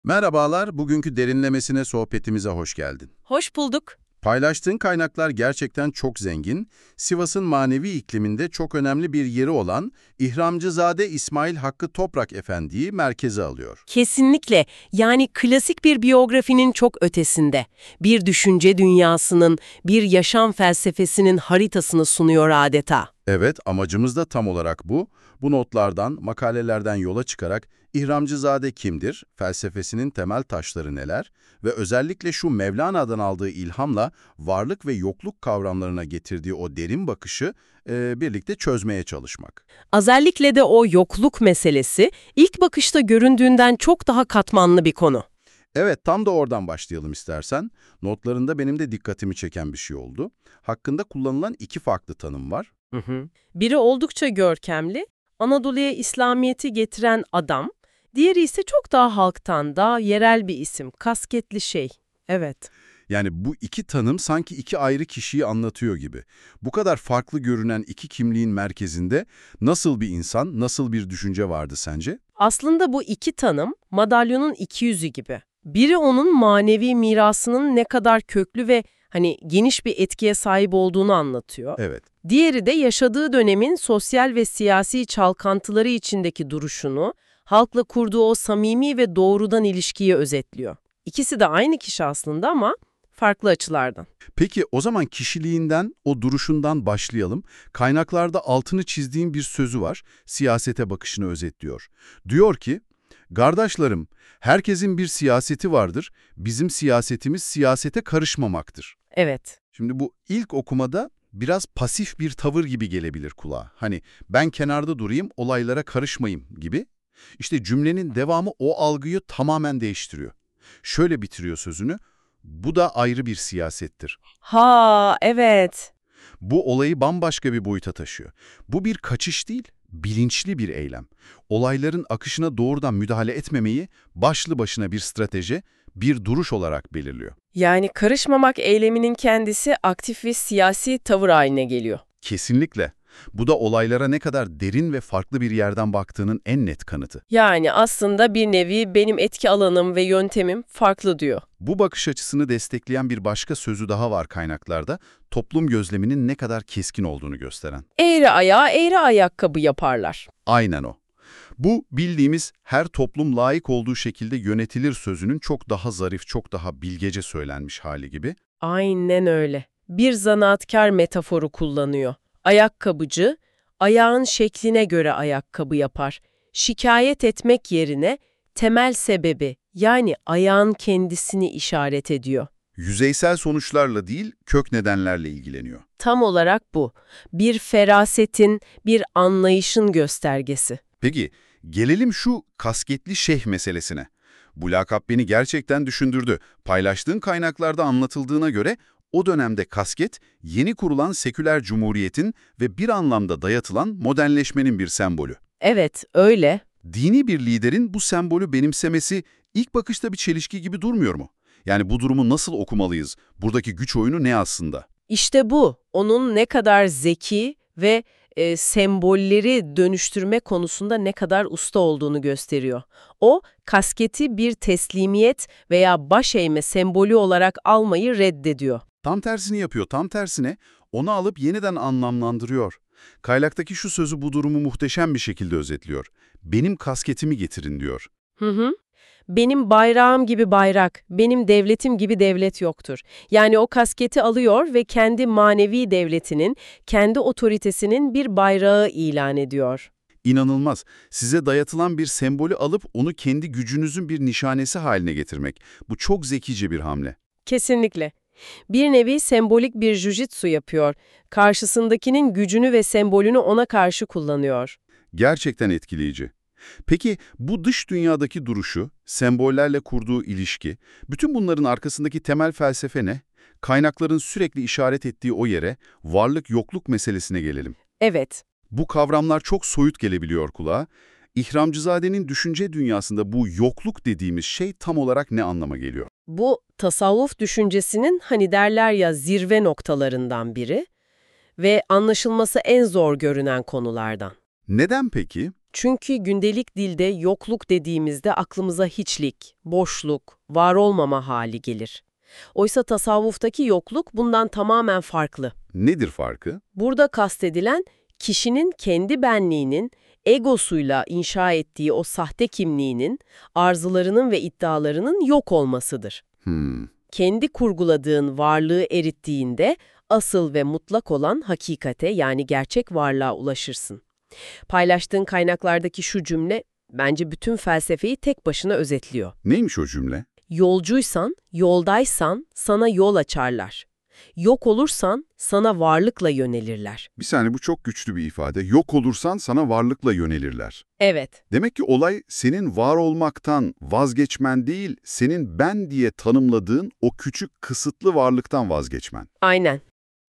Merhabalar, bugünkü derinlemesine sohbetimize hoş geldin. Hoş bulduk. Paylaştığın kaynaklar gerçekten çok zengin. Sivas'ın manevi ikliminde çok önemli bir yeri olan İhramcızade İsmail Hakkı Toprak Efendi'yi merkeze alıyor. Kesinlikle. Yani klasik bir biyografinin çok ötesinde. Bir düşünce dünyasının, bir yaşam felsefesinin haritasını sunuyor adeta. Evet, amacımız da tam olarak bu. Bu notlardan, makalelerden yola çıkarak İhramcızade kimdir, felsefesinin temel taşları neler ve özellikle şu Mevlana'dan aldığı ilhamla varlık ve yokluk kavramlarına getirdiği o derin bakışı birlikte çözmeye çalışmak. Özellikle de o yokluk meselesi ilk bakışta göründüğünden çok daha katmanlı bir konu. Evet, tam da oradan başlayalım istersen. Notlarında benim de dikkatimi çeken bir şey oldu. Hakkında kullanılan iki farklı tanım var. Biri oldukça görkemli, Anadolu'ya İslamiyet'i getiren adam, diğeri ise çok daha halktan, daha yerel bir isim, kasketli şey. Evet. Yani bu iki tanım sanki iki ayrı kişiyi anlatıyor gibi. Bu kadar farklı görünen iki kimliğin merkezinde nasıl bir insan, nasıl bir düşünce vardı sence? Aslında bu iki tanım madalyonun iki yüzü gibi. Biri onun manevi mirasının ne kadar köklü ve geniş bir etkiye sahip olduğunu anlatıyor. Evet. Diğeri de yaşadığı dönemin sosyal ve siyasi çalkantıları içindeki duruşunu, halkla kurduğu o samimi ve doğrudan ilişkiyi özetliyor. İkisi de aynı kişi aslında ama farklı açılardan. Peki o zaman kişiliğinden, o duruşundan başlayalım. Kaynaklarda altını çizdiğim bir sözü var. Siyasete bakışını özetliyor. Diyor ki, "Kardeşlerim, herkesin bir siyaseti vardır. Bizim siyasetimiz siyasete karışmamaktır." Evet. Şimdi bu ilk okumada biraz pasif bir tavır gibi gelebilir kulağa. Hani ben kenarda durayım, olaylara karışmayayım gibi. İşte cümlenin devamı o algıyı tamamen değiştiriyor. Şöyle bitiriyor sözünü, bu da ayrı bir siyasettir. Ha, evet. Bu olayı bambaşka bir boyuta taşıyor. Bu bir kaçış değil, bilinçli bir eylem. Olayların akışına doğrudan müdahale etmemeyi başlı başına bir strateji, bir duruş olarak belirliyor. Yani karışmamak eyleminin kendisi aktif ve siyasi tavır haline geliyor. Kesinlikle. Bu da olaylara ne kadar derin ve farklı bir yerden baktığının en net kanıtı. Yani aslında bir nevi benim etki alanım ve yöntemim farklı diyor. Bu bakış açısını destekleyen bir başka sözü daha var kaynaklarda, toplum gözleminin ne kadar keskin olduğunu gösteren. Eğri ayağı eğri ayakkabı yaparlar. Aynen o. Bu bildiğimiz her toplum layık olduğu şekilde yönetilir sözünün çok daha zarif, çok daha bilgece söylenmiş hali gibi. Aynen öyle. Bir zanaatkar metaforu kullanıyor. Ayakkabıcı, ayağın şekline göre ayakkabı yapar. Şikayet etmek yerine temel sebebi, yani ayağın kendisini işaret ediyor. Yüzeysel sonuçlarla değil, kök nedenlerle ilgileniyor. Tam olarak bu. Bir ferasetin, bir anlayışın göstergesi. Peki, gelelim şu kasketli şeyh meselesine. Bu lakap beni gerçekten düşündürdü. Paylaştığın kaynaklarda anlatıldığına göre o dönemde kasket, yeni kurulan seküler cumhuriyetin ve bir anlamda dayatılan modernleşmenin bir sembolü. Evet, öyle. Dini bir liderin bu sembolü benimsemesi ilk bakışta bir çelişki gibi durmuyor mu? Yani bu durumu nasıl okumalıyız? Buradaki güç oyunu ne aslında? İşte bu, onun ne kadar zeki ve sembolleri dönüştürme konusunda ne kadar usta olduğunu gösteriyor. O, kasketi bir teslimiyet veya baş eğme sembolü olarak almayı reddediyor. Tam tersini yapıyor, tam tersine onu alıp yeniden anlamlandırıyor. Kaynaktaki şu sözü bu durumu muhteşem bir şekilde özetliyor. Benim kasketimi getirin diyor. Hı hı. Benim bayrağım gibi bayrak, benim devletim gibi devlet yoktur. Yani o kasketi alıyor ve kendi manevi devletinin, kendi otoritesinin bir bayrağı ilan ediyor. İnanılmaz. Size dayatılan bir sembolü alıp onu kendi gücünüzün bir nişanesi haline getirmek. Bu çok zekice bir hamle. Kesinlikle. Bir nevi sembolik bir jujitsu yapıyor. Karşısındakinin gücünü ve sembolünü ona karşı kullanıyor. Gerçekten etkileyici. Peki bu dış dünyadaki duruşu, sembollerle kurduğu ilişki, bütün bunların arkasındaki temel felsefe ne? Kaynakların sürekli işaret ettiği o yere, varlık-yokluk meselesine gelelim. Evet. Bu kavramlar çok soyut gelebiliyor kulağa. İhramcızade'nin düşünce dünyasında bu yokluk dediğimiz şey tam olarak ne anlama geliyor? Bu tasavvuf düşüncesinin derler ya zirve noktalarından biri ve anlaşılması en zor görünen konulardan. Neden peki? Çünkü gündelik dilde yokluk dediğimizde aklımıza hiçlik, boşluk, var olmama hali gelir. Oysa tasavvuftaki yokluk bundan tamamen farklı. Nedir farkı? Burada kastedilen kişinin kendi benliğinin, egosuyla inşa ettiği o sahte kimliğinin, arzularının ve iddialarının yok olmasıdır. Kendi kurguladığın varlığı erittiğinde asıl ve mutlak olan hakikate yani gerçek varlığa ulaşırsın. Paylaştığın kaynaklardaki şu cümle bence bütün felsefeyi tek başına özetliyor. Neymiş o cümle? Yolcuysan, yoldaysan sana yol açarlar. Yok olursan sana varlıkla yönelirler. Bir saniye, bu çok güçlü bir ifade. Yok olursan sana varlıkla yönelirler. Evet, Demek ki olay senin var olmaktan vazgeçmen değil, senin ben diye tanımladığın o küçük kısıtlı varlıktan vazgeçmen. aynen.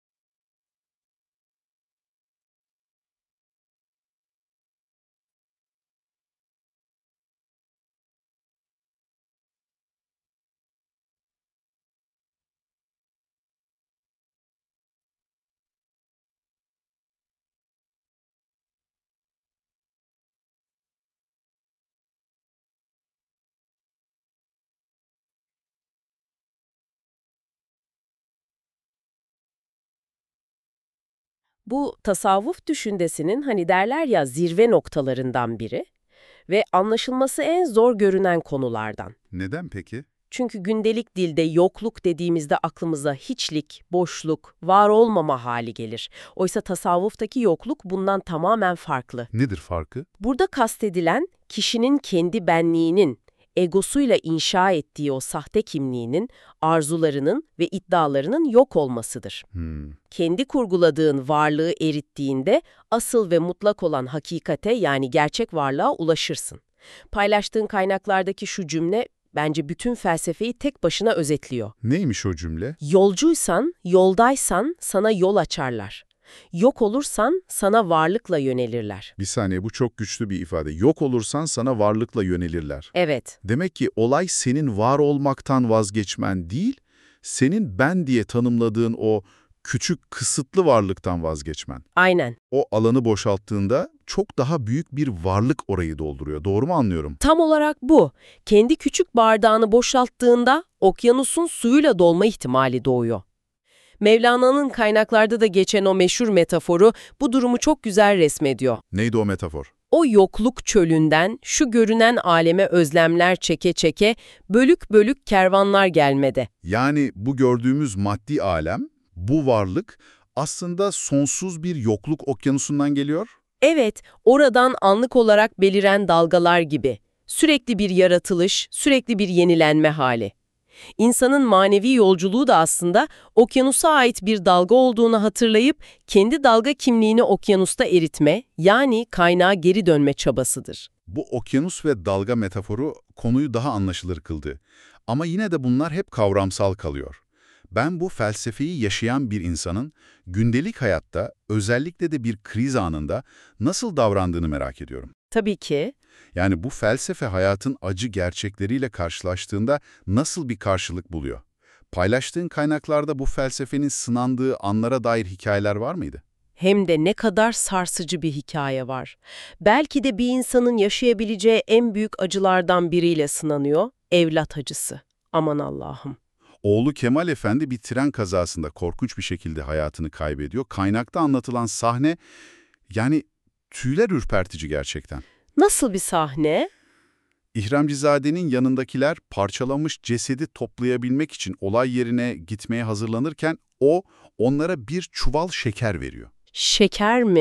Bu tasavvuf düşüncesinin hani derler ya zirve noktalarından biri ve anlaşılması en zor görünen konulardan. Neden peki? Çünkü gündelik dilde yokluk dediğimizde aklımıza hiçlik, boşluk, var olmama hali gelir. Oysa tasavvuftaki yokluk bundan tamamen farklı. Nedir farkı? Burada kastedilen kişinin kendi benliğinin, egosuyla inşa ettiği o sahte kimliğinin, arzularının ve iddialarının yok olmasıdır. Kendi kurguladığın varlığı erittiğinde asıl ve mutlak olan hakikate yani gerçek varlığa ulaşırsın. Paylaştığın kaynaklardaki şu cümle bence bütün felsefeyi tek başına özetliyor. Neymiş o cümle? Yolcuysan, yoldaysan sana yol açarlar. Yok olursan sana varlıkla yönelirler. Bir saniye, bu çok güçlü bir ifade. Yok olursan sana varlıkla yönelirler. Evet, Demek ki olay senin var olmaktan vazgeçmen değil, senin ben diye tanımladığın o küçük kısıtlı varlıktan vazgeçmen. aynen. O alanı boşalttığında çok daha büyük bir varlık orayı dolduruyor. Doğru mu anlıyorum? Tam olarak bu. Kendi küçük bardağını boşalttığında okyanusun suyuyla dolma ihtimali doğuyor. Mevlana'nın kaynaklarda da geçen o meşhur metaforu bu durumu çok güzel resmediyor. Neydi o metafor? O yokluk çölünden şu görünen aleme özlemler çeke çeke bölük bölük kervanlar gelmede. Yani bu gördüğümüz maddi alem, bu varlık aslında sonsuz bir yokluk okyanusundan geliyor. Evet, oradan anlık olarak beliren dalgalar gibi. Sürekli bir yaratılış, sürekli bir yenilenme hali. İnsanın manevi yolculuğu da aslında okyanusa ait bir dalga olduğunu hatırlayıp kendi dalga kimliğini okyanusta eritme, yani kaynağa geri dönme çabasıdır. Bu okyanus ve dalga metaforu konuyu daha anlaşılır kıldı. Ama yine de bunlar hep kavramsal kalıyor. Ben bu felsefeyi yaşayan bir insanın gündelik hayatta, özellikle de bir kriz anında nasıl davrandığını merak ediyorum. Tabii ki. Yani bu felsefe hayatın acı gerçekleriyle karşılaştığında nasıl bir karşılık buluyor? Paylaştığın kaynaklarda bu felsefenin sınandığı anlara dair hikayeler var mıydı? Hem de ne kadar sarsıcı bir hikaye var. Belki de bir insanın yaşayabileceği en büyük acılardan biriyle sınanıyor, evlat acısı. Aman Allah'ım. Oğlu Kemal Efendi bir tren kazasında korkunç bir şekilde hayatını kaybediyor. Kaynakta anlatılan sahne, yani tüyler ürpertici gerçekten. Nasıl bir sahne? İhramcizade'nin yanındakiler parçalanmış cesedi toplayabilmek için olay yerine gitmeye hazırlanırken o onlara bir çuval şeker veriyor. Şeker mi?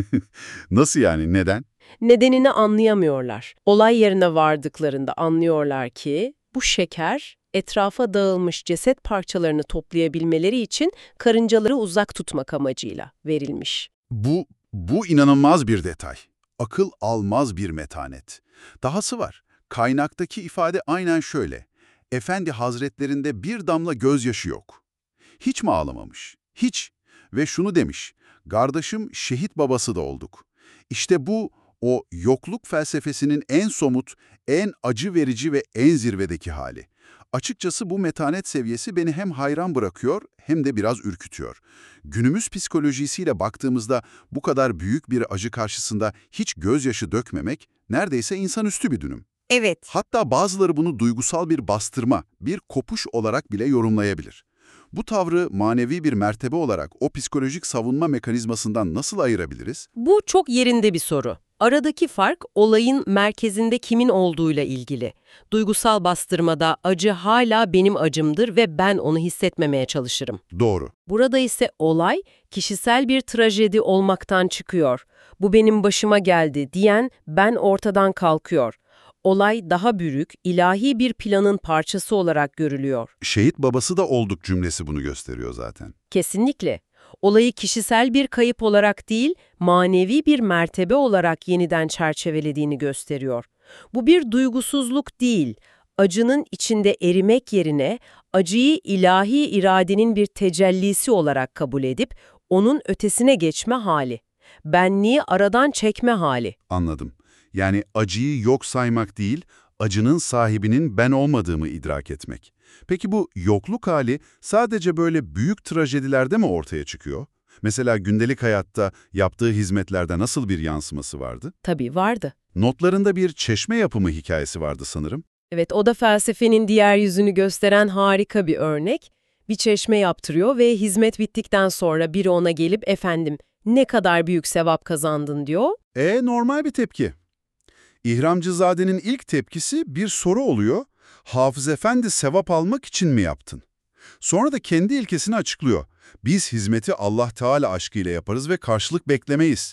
Nasıl yani? Neden? Nedenini anlayamıyorlar. Olay yerine vardıklarında anlıyorlar ki bu şeker etrafa dağılmış ceset parçalarını toplayabilmeleri için karıncaları uzak tutmak amacıyla verilmiş. Bu inanılmaz bir detay. Akıl almaz bir metanet. Dahası var. Kaynaktaki ifade aynen şöyle. Efendi Hazretlerinde bir damla gözyaşı yok. Hiç mi ağlamamış? Hiç. Ve şunu demiş, kardeşim şehit babası da olduk. İşte bu, o yokluk felsefesinin en somut, En acı verici ve en zirvedeki hali. Açıkçası bu metanet seviyesi beni hem hayran bırakıyor hem de biraz ürkütüyor. Günümüz psikolojisiyle baktığımızda bu kadar büyük bir acı karşısında hiç gözyaşı dökmemek neredeyse insanüstü bir dönüm. Evet. Hatta bazıları bunu duygusal bir bastırma, bir kopuş olarak bile yorumlayabilir. Bu tavrı manevi bir mertebe olarak o psikolojik savunma mekanizmasından nasıl ayırabiliriz? Bu çok yerinde bir soru. Aradaki fark olayın merkezinde kimin olduğuyla ilgili. Duygusal bastırmada acı hala benim acımdır ve ben onu hissetmemeye çalışırım. Doğru. Burada ise olay kişisel bir trajedi olmaktan çıkıyor. Bu benim başıma geldi diyen ben ortadan kalkıyor. Olay daha büyük, ilahi bir planın parçası olarak görülüyor. Şehit babası da olduk cümlesi bunu gösteriyor zaten. Kesinlikle. Olayı kişisel bir kayıp olarak değil, manevi bir mertebe olarak yeniden çerçevelediğini gösteriyor. Bu bir duygusuzluk değil, acının içinde erimek yerine acıyı ilahi iradenin bir tecellisi olarak kabul edip onun ötesine geçme hali. Benliği aradan çekme hali. Anladım. Yani acıyı yok saymak değil, acının sahibinin ben olmadığımı idrak etmek. Peki bu yokluk hali sadece böyle büyük trajedilerde mi ortaya çıkıyor? Mesela gündelik hayatta yaptığı hizmetlerde nasıl bir yansıması vardı? Tabii vardı. Notlarında bir çeşme yapımı hikayesi vardı sanırım. Evet, o da felsefenin diğer yüzünü gösteren harika bir örnek. Bir çeşme yaptırıyor ve hizmet bittikten sonra biri ona gelip efendim ne kadar büyük sevap kazandın diyor. Normal bir tepki. İhramcızade'nin ilk tepkisi bir soru oluyor. Hafız Efendi sevap almak için mi yaptın? Sonra da kendi ilkesini açıklıyor. Biz hizmeti Allah Teala aşkıyla yaparız ve karşılık beklemeyiz.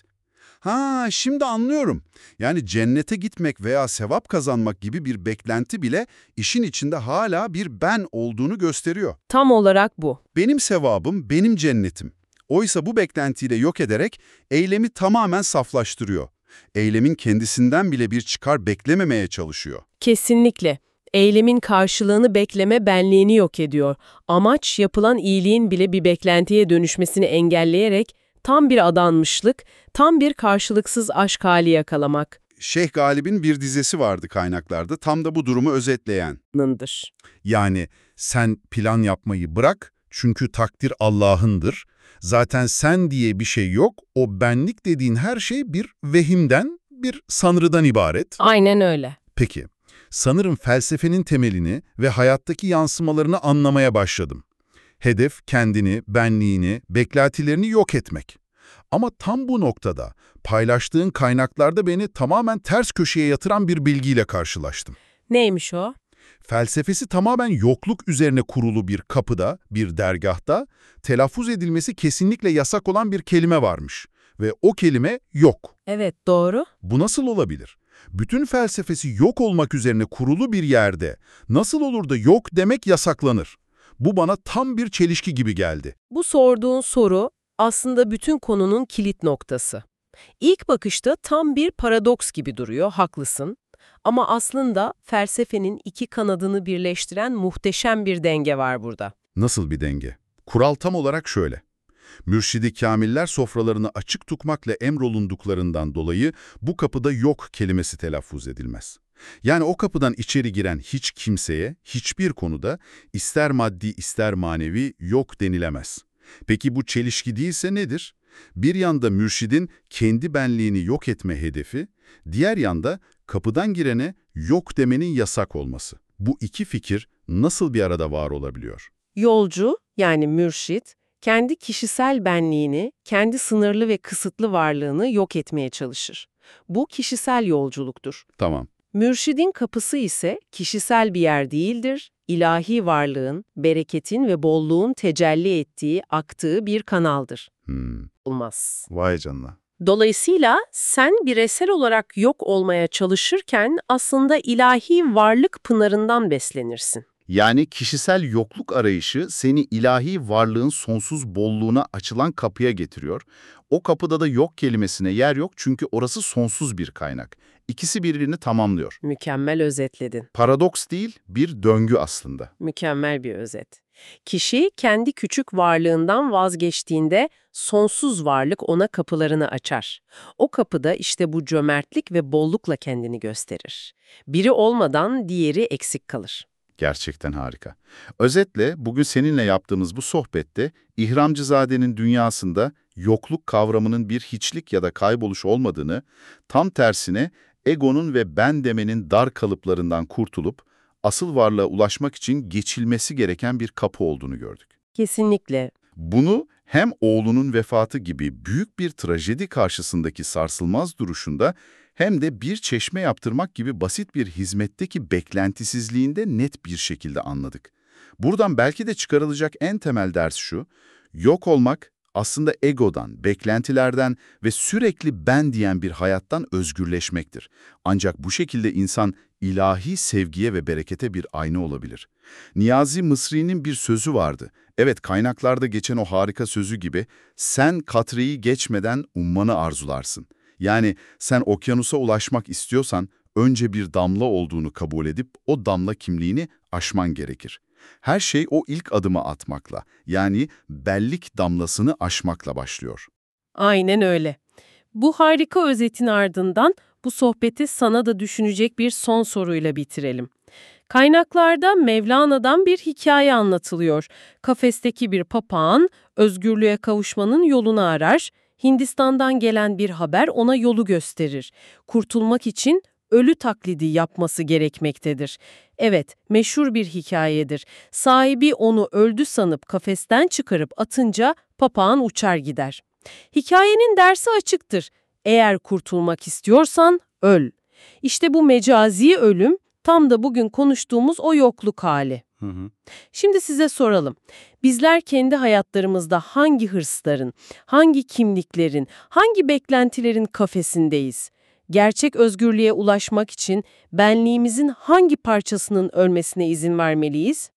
Şimdi anlıyorum. Yani cennete gitmek veya sevap kazanmak gibi bir beklenti bile işin içinde hala bir ben olduğunu gösteriyor. Tam olarak bu. Benim sevabım, benim cennetim. Oysa bu beklentiyle yok ederek eylemi tamamen saflaştırıyor. Eylemin kendisinden bile bir çıkar beklememeye çalışıyor. Kesinlikle. Eylemin karşılığını bekleme benliğini yok ediyor. Amaç yapılan iyiliğin bile bir beklentiye dönüşmesini engelleyerek tam bir adanmışlık, tam bir karşılıksız aşk hali yakalamak. Şeyh Galip'in bir dizesi vardı kaynaklarda, tam da bu durumu özetleyen. Nındır. Yani sen plan yapmayı bırak çünkü takdir Allah'ındır. Zaten sen diye bir şey yok, o benlik dediğin her şey bir vehimden, bir sanrıdan ibaret. Aynen öyle. Peki, sanırım felsefenin temelini ve hayattaki yansımalarını anlamaya başladım. Hedef kendini, benliğini, beklentilerini yok etmek. Ama tam bu noktada paylaştığın kaynaklarda beni tamamen ters köşeye yatıran bir bilgiyle karşılaştım. Neymiş o? Felsefesi tamamen yokluk üzerine kurulu bir kapıda, bir dergahta, telaffuz edilmesi kesinlikle yasak olan bir kelime varmış. Ve o kelime yok. Evet, doğru. Bu nasıl olabilir? Bütün felsefesi yok olmak üzerine kurulu bir yerde nasıl olur da yok demek yasaklanır? Bu bana tam bir çelişki gibi geldi. Bu sorduğun soru aslında bütün konunun kilit noktası. İlk bakışta tam bir paradoks gibi duruyor, haklısın. Ama aslında felsefenin iki kanadını birleştiren muhteşem bir denge var burada. Nasıl bir denge? Kural tam olarak şöyle. Mürşidi kâmiller sofralarını açık tutmakla emrolunduklarından dolayı bu kapıda yok kelimesi telaffuz edilmez. Yani o kapıdan içeri giren hiç kimseye, hiçbir konuda ister maddi ister manevi yok denilemez. Peki bu çelişki değilse nedir? Bir yanda mürşidin kendi benliğini yok etme hedefi, diğer yanda kapıdan girene yok demenin yasak olması. Bu iki fikir nasıl bir arada var olabiliyor? Yolcu, yani mürşit, kendi kişisel benliğini, kendi sınırlı ve kısıtlı varlığını yok etmeye çalışır. Bu kişisel yolculuktur. Tamam. Mürşidin kapısı ise kişisel bir yer değildir, ilahi varlığın, bereketin ve bolluğun tecelli ettiği, aktığı bir kanaldır. Olmaz. Vay canına. Dolayısıyla sen bireysel olarak yok olmaya çalışırken aslında ilahi varlık pınarından beslenirsin. Yani kişisel yokluk arayışı seni ilahi varlığın sonsuz bolluğuna açılan kapıya getiriyor. O kapıda da yok kelimesine yer yok çünkü orası sonsuz bir kaynak. İkisi birbirini tamamlıyor. Mükemmel özetledin. Paradoks değil, bir döngü aslında. Mükemmel bir özet. Kişi kendi küçük varlığından vazgeçtiğinde sonsuz varlık ona kapılarını açar. O kapıda işte bu cömertlik ve bollukla kendini gösterir. Biri olmadan diğeri eksik kalır. Gerçekten harika. Özetle bugün seninle yaptığımız bu sohbette İhramcızade'nin dünyasında yokluk kavramının bir hiçlik ya da kayboluş olmadığını, tam tersine egonun ve ben demenin dar kalıplarından kurtulup asıl varlığa ulaşmak için geçilmesi gereken bir kapı olduğunu gördük. Kesinlikle. Bunu hem oğlunun vefatı gibi büyük bir trajedi karşısındaki sarsılmaz duruşunda hem de bir çeşme yaptırmak gibi basit bir hizmetteki beklentisizliğinde net bir şekilde anladık. Buradan belki de çıkarılacak en temel ders şu: yok olmak aslında egodan, beklentilerden ve sürekli ben diyen bir hayattan özgürleşmektir. Ancak bu şekilde insan ilahi sevgiye ve berekete bir ayna olabilir. Niyazi Mısri'nin bir sözü vardı. Evet, kaynaklarda geçen o harika sözü gibi, sen katreyi geçmeden ummanı arzularsın. Yani sen okyanusa ulaşmak istiyorsan önce bir damla olduğunu kabul edip o damla kimliğini aşman gerekir. Her şey o ilk adımı atmakla, yani bellik damlasını aşmakla başlıyor. Aynen öyle. Bu harika özetin ardından bu sohbeti sana da düşünecek bir son soruyla bitirelim. Kaynaklarda Mevlana'dan bir hikaye anlatılıyor. Kafesteki bir papağan özgürlüğe kavuşmanın yolunu arar. Hindistan'dan gelen bir haber ona yolu gösterir. Kurtulmak için ölü taklidi yapması gerekmektedir. Evet, meşhur bir hikayedir. Sahibi onu öldü sanıp kafesten çıkarıp atınca papağan uçar gider. Hikayenin dersi açıktır. Eğer kurtulmak istiyorsan öl. İşte bu mecazi ölüm tam da bugün konuştuğumuz o yokluk hali. Şimdi size soralım. Bizler kendi hayatlarımızda hangi hırsların, hangi kimliklerin, hangi beklentilerin kafesindeyiz? Gerçek özgürlüğe ulaşmak için benliğimizin hangi parçasının ölmesine izin vermeliyiz?